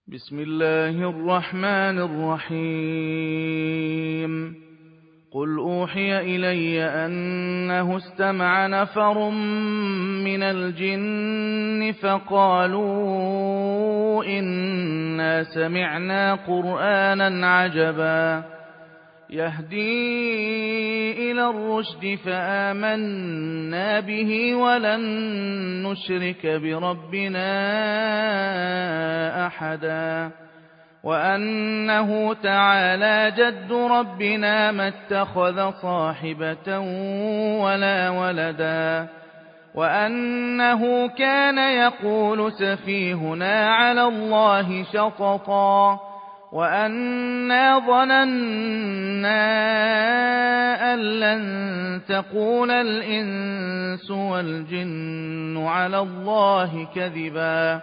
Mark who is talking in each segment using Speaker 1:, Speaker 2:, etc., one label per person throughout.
Speaker 1: بسم الله الرحمن الرحيم قل أوحي إلي أنه استمع نفر من الجن فقالوا إنا سمعنا قرآنا عجبا يهدي إلى الرشد فآمنا به ولن نشرك بربنا أحدا وأنه تعالى جد ربنا ما اتخذ صاحبة ولا ولدا وأنه كان يقول سفيهنا على الله شططا وأنا ظننا أن لن تقول الإنس والجن على الله كذبا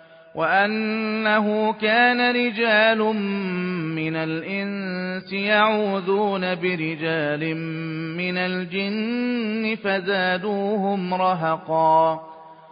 Speaker 1: وأنه كان رجال من الإنس يعوذون برجال من الجن فزادوهم رهقا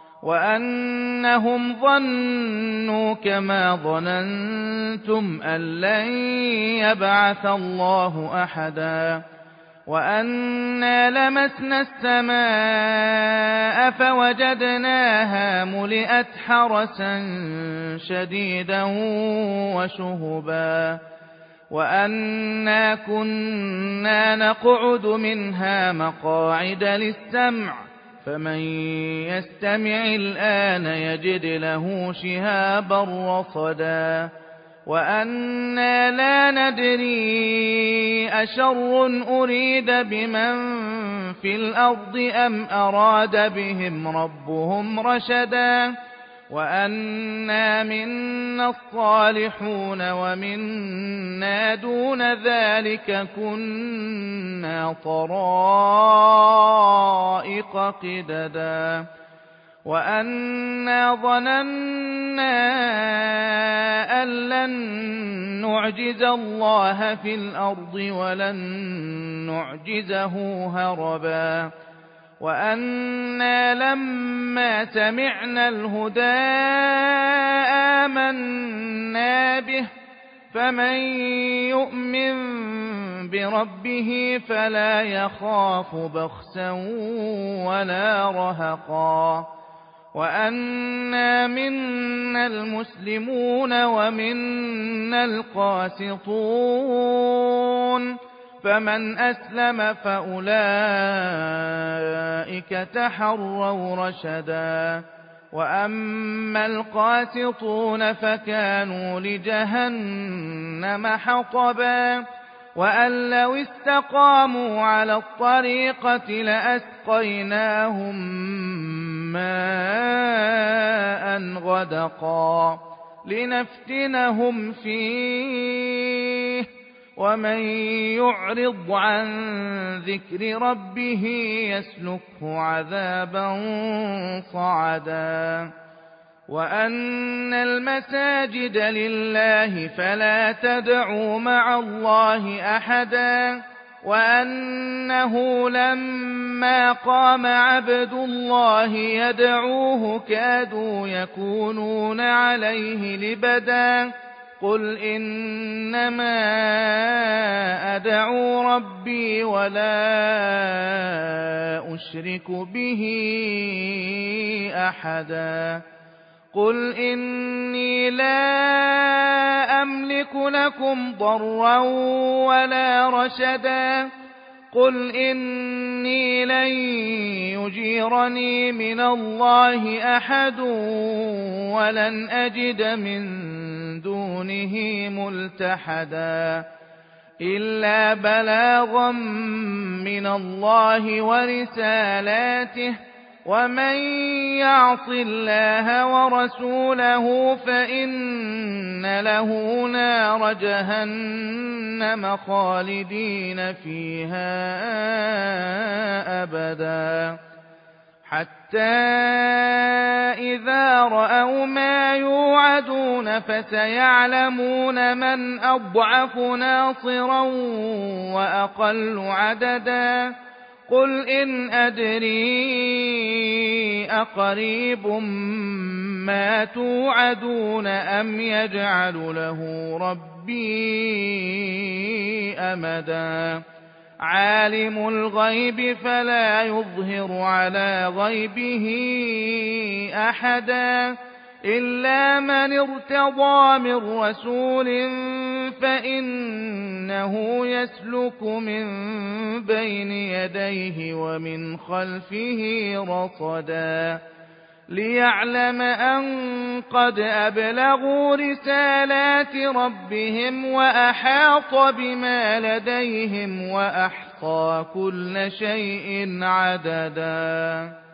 Speaker 1: وأنهم ظنوا كما ظننتم أن لن يبعث الله أحدا وأنا لمسنا السماء فوجدناها ملئت حرسا شديدا وشهبا وأنا كنا نقعد منها مقاعد للسمع فمن يستمع الآن يجد له شهابا رصدا وأنا لا ندري أشر أريد بمن في الأرض أم أراد بهم ربهم رشدا وأنا منا الصالحون ومنا دون ذلك كنا طرائق قددا وأنا ظننا أن لن نعجز الله في الأرض ولن نعجزه هربا وأنا لما سمعنا الهدى آمنا به فمن يؤمن بربه فلا يخاف بخسا ولا رهقا وأنا منا المسلمون ومنا القاسطون فمن أسلم فأولئك تحروا رشدا وأما القاسطون فكانوا لجهنم حطبا وأن لو استقاموا على الطريقة لأسقيناهم ماء غدقا لنفتنهم فيه ومن يعرض عن ذكر ربه يسلكه عذابا صعدا وأن المساجد لله فلا تدعوا مع الله أحدا وأنه لما قام عبد الله يدعوه كادوا يكونون عليه لبدا قل إنما أدعو ربي ولا أشرك به أحدا قل إني لا أملك لكم ضرا ولا رشدا قل إني لن يجيرني من الله أحد ولن أجد من دونه ملتحدا إلا بلاغا من الله ورسالاته ومن يعص الله ورسوله فإن له نار جهنم خالدين فيها أبدا حتى إذا رأوا ما يوعدون فسيعلمون من أضعف ناصرا وأقل عددا قل إن أدري أقريب ما توعدون أم يجعل له ربي أمدا عالم الغيب فلا يظهر على غيبه أحدا إلا من ارتضى من رسول فإنه يسلك من بين يديه ومن خلفه رصدا ليعلم أن قد أبلغوا رسالات ربهم وأحاط بما لديهم وأحصى كل شيء عددا